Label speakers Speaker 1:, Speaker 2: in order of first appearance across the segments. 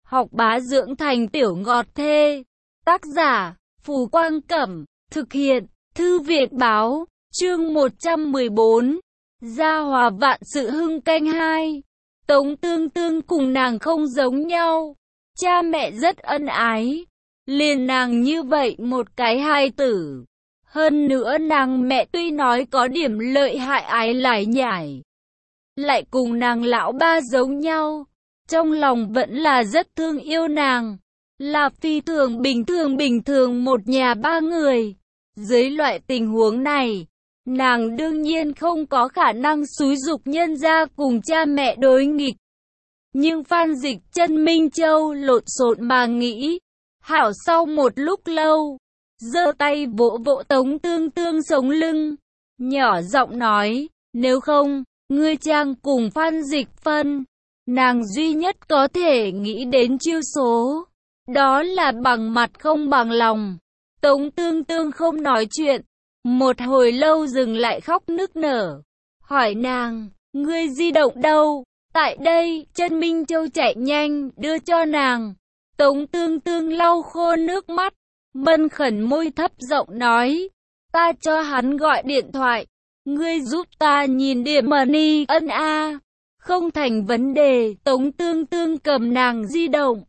Speaker 1: học bá dưỡng thành tiểu ngọt thê. Tác giả, Phù Quang Cẩm, thực hiện, Thư viện Báo, chương 114, Gia Hòa vạn sự hưng canh 2. Tống Tương Tương cùng nàng không giống nhau, cha mẹ rất ân ái, liền nàng như vậy một cái hài tử. Hơn nữa nàng mẹ tuy nói có điểm lợi hại ái lải nhải, lại cùng nàng lão ba giống nhau, trong lòng vẫn là rất thương yêu nàng, là phi thường bình thường một nhà ba người. Dưới loại tình huống này, nàng đương nhiên không có khả năng xúi giục nhân gia cùng cha mẹ đối nghịch. Nhưng Phan Dịch Chân Minh Châu lộn xộn mà nghĩ, hảo sau một lúc lâu, giơ tay vỗ vỗ Tống Tương Tương sống lưng, nhỏ giọng nói, nếu không, ngươi trang cùng Phan Dịch phân. Nàng duy nhất có thể nghĩ đến chiêu số, đó là bằng mặt không bằng lòng. Tống Tương Tương không nói chuyện, một hồi lâu dừng lại khóc nức nở, hỏi nàng, ngươi di động đâu? Tại đây. Chân Minh Châu chạy nhanh đưa cho nàng. Tống Tương Tương lau khô nước mắt, mân khẩn môi thấp giọng nói, ta cho hắn gọi điện thoại, ngươi giúp ta nhìn điểm money ân a. Không thành vấn đề. Tống Tương Tương cầm nàng di động,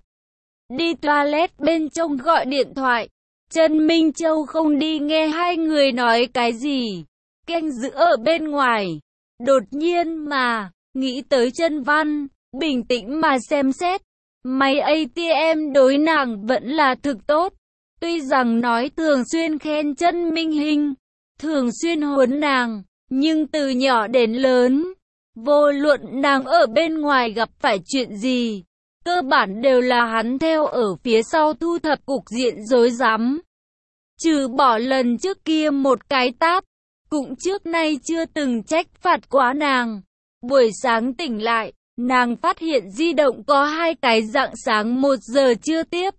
Speaker 1: đi toilet bên trong gọi điện thoại. Chân Minh Châu không đi nghe hai người nói cái gì, canh giữ ở bên ngoài. Đột nhiên mà nghĩ tới Chân Văn, bình tĩnh mà xem xét, máy ATM đối nàng vẫn là thực tốt. Tuy rằng nói thường xuyên khen Chân Minh Hinh, thường xuyên huấn nàng, nhưng từ nhỏ đến lớn, vô luận nàng ở bên ngoài gặp phải chuyện gì, cơ bản đều là hắn theo ở phía sau thu thập cục diện rối rắm. Trừ bỏ lần trước kia một cái tát, cũng trước nay chưa từng trách phạt quá nàng. Buổi sáng tỉnh lại, nàng phát hiện di động có hai cái rạng sáng 1 giờ chưa tiếp,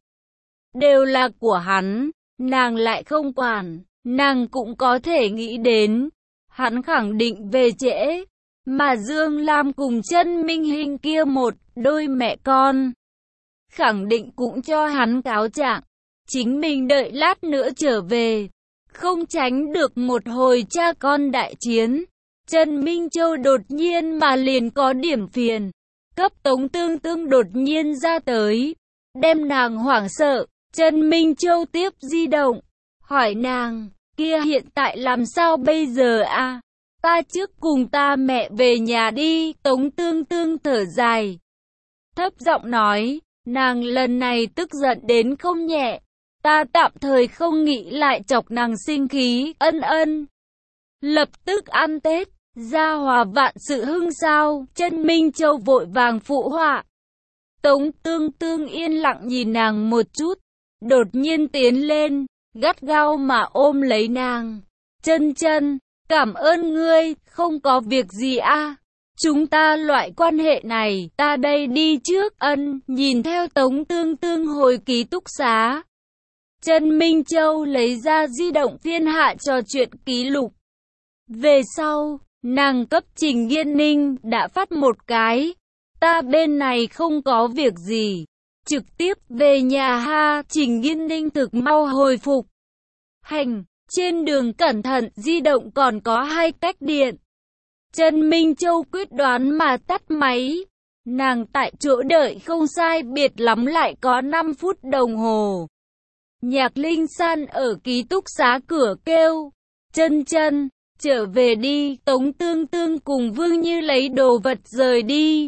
Speaker 1: đều là của hắn. Nàng lại không quản, nàng cũng có thể nghĩ đến, hắn khẳng định về trễ. Mà Dương Lam cùng Chân Minh Hinh kia một đôi mẹ con, khẳng định cũng cho hắn cáo trạng, chính mình đợi lát nữa trở về, không tránh được một hồi cha con đại chiến. Chân Minh Châu đột nhiên mà liền có điểm phiền, cấp Tống Tương Tương đột nhiên ra tới, đem nàng hoảng sợ. Chân Minh Châu tiếp di động, hỏi nàng, kia hiện tại làm sao bây giờ a? Ta trước cùng ta mẹ về nhà đi. Tống Tương Tương thở dài, thấp giọng nói, nàng lần này tức giận đến không nhẹ, ta tạm thời không nghĩ lại chọc nàng sinh khí. Ân. Lập tức ăn Tết, Gia Hòa vạn sự hưng sao? Chân Minh Châu vội vàng phụ họa. Tống Tương Tương yên lặng nhìn nàng một chút, đột nhiên tiến lên, gắt gao mà ôm lấy nàng. Chân, cảm ơn ngươi, không có việc gì a. Chúng ta loại quan hệ này, ta đây đi trước. Ân. Nhìn theo Tống Tương Tương hồi ký túc xá, Chân Minh Châu lấy ra di động phiên hạ trò chuyện ký lục. Về sau, nàng cấp Trình Nghiên Ninh đã phát một cái, ta bên này không có việc gì, trực tiếp về nhà ha. Trình Nghiên Ninh thực mau hồi phục. Hành, trên đường cẩn thận, di động còn có 2 cách điện. Chân Minh Châu quyết đoán mà tắt máy. Nàng tại chỗ đợi không sai biệt lắm lại có 5 phút đồng hồ. Nhạc Linh San ở ký túc xá cửa kêu, Chân, trở về đi. Tống Tương Tương cùng Vương Như lấy đồ vật rời đi.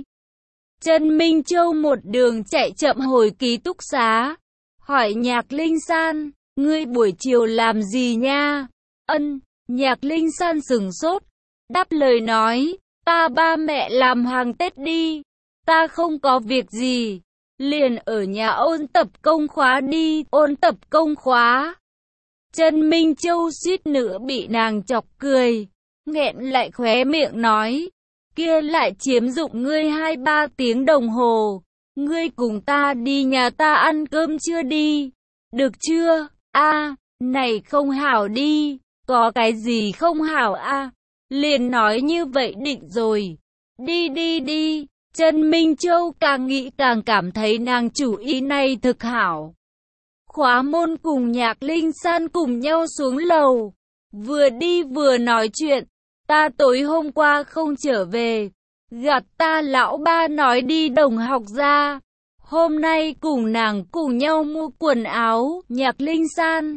Speaker 1: Chân Minh Châu một đường chạy chậm hồi ký túc xá, hỏi Nhạc Linh San, ngươi buổi chiều làm gì nha? Ân. Nhạc Linh San sửng sốt, đáp lời nói, ta ba mẹ làm hàng Tết đi, ta không có việc gì, liền ở nhà ôn tập công khóa đi. Ôn tập công khóa? Chân Minh Châu suýt nữa bị nàng chọc cười, nghẹn lại khóe miệng nói, kia lại chiếm dụng ngươi 2-3 tiếng đồng hồ, ngươi cùng ta đi nhà ta ăn cơm chưa đi, được chưa? A, này không hảo đi. Có cái gì không hảo a? Liền nói như vậy định rồi. Đi. Trần Minh Châu càng nghĩ càng cảm thấy nàng chủ ý này thực hảo. Khóa môn cùng Nhạc Linh San cùng nhau xuống lầu. Vừa đi vừa nói chuyện. Ta tối hôm qua không trở về. Gạt ta lão ba nói đi đồng học ra. Hôm nay cùng nàng cùng nhau mua quần áo. Nhạc Linh San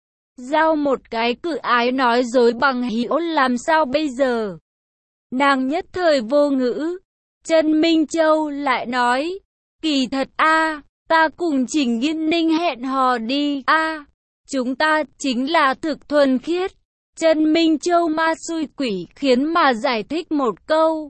Speaker 1: giao một cái cự ái nói dối bằng hữu làm sao bây giờ? Nàng nhất thời vô ngữ. Trần Minh Châu lại nói, kỳ thật ta cùng Trình Nghiên Ninh hẹn hò đi chúng ta chính là thực thuần khiết. Trần Minh Châu ma xui quỷ khiến mà giải thích một câu.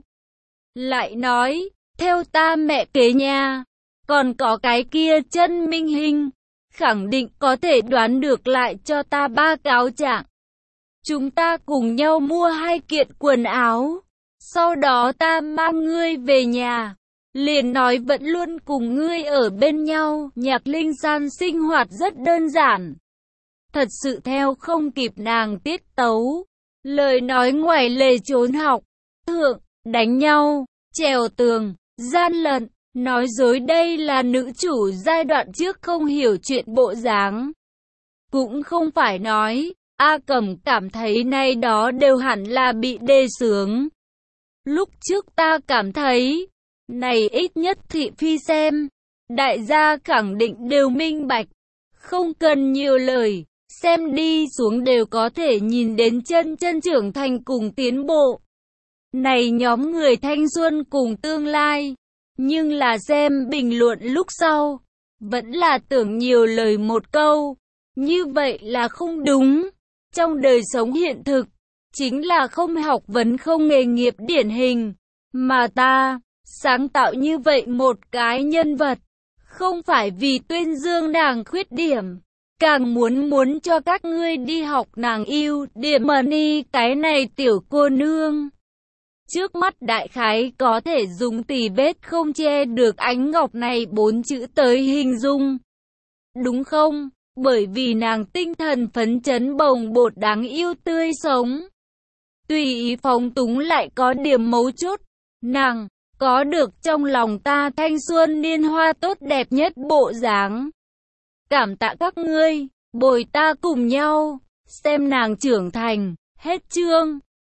Speaker 1: Lại nói, theo ta mẹ kế nhà, còn có cái kia Trần Minh Hình, khẳng định có thể đoán được lại cho ta 3 cáo trạng. Chúng ta cùng nhau mua 2 kiện quần áo. Sau đó ta mang ngươi về nhà, liền nói vẫn luôn cùng ngươi ở bên nhau. Nhạc Linh San sinh hoạt rất đơn giản, thật sự theo không kịp nàng tiết tấu. Lời nói ngoài lề trốn học, thượng, đánh nhau, trèo tường, gian lận, nói dối, đây là nữ chủ giai đoạn trước không hiểu chuyện bộ dáng. Cũng không phải nói, A Cẩm cảm thấy nay đó đều hẳn là bị đề xướng. Lúc trước ta cảm thấy, này ít nhất thị phi xem, đại gia khẳng định đều minh bạch, không cần nhiều lời, xem đi xuống đều có thể nhìn đến chân trưởng thành cùng tiến bộ. Này nhóm người thanh xuân cùng tương lai, nhưng là xem bình luận lúc sau, vẫn là tưởng nhiều lời một câu, như vậy là không đúng. Trong đời sống hiện thực, chính là không học vấn không nghề nghiệp điển hình, mà ta sáng tạo như vậy một cái nhân vật, không phải vì tuyên dương nàng khuyết điểm, càng muốn cho các ngươi đi học nàng ưu điểm money cái này tiểu cô nương. Trước mắt đại khái có thể dùng tỉ vết không che được ánh ngọc này 4 chữ tới hình dung, đúng không? Bởi vì nàng tinh thần phấn chấn bồng bột đáng yêu tươi sống, tùy ý phóng túng lại có điểm mấu chốt. Nàng có được trong lòng ta thanh xuân niên hoa tốt đẹp nhất bộ dáng. Cảm tạ các ngươi, bồi ta cùng nhau, xem nàng trưởng thành. Hết chương.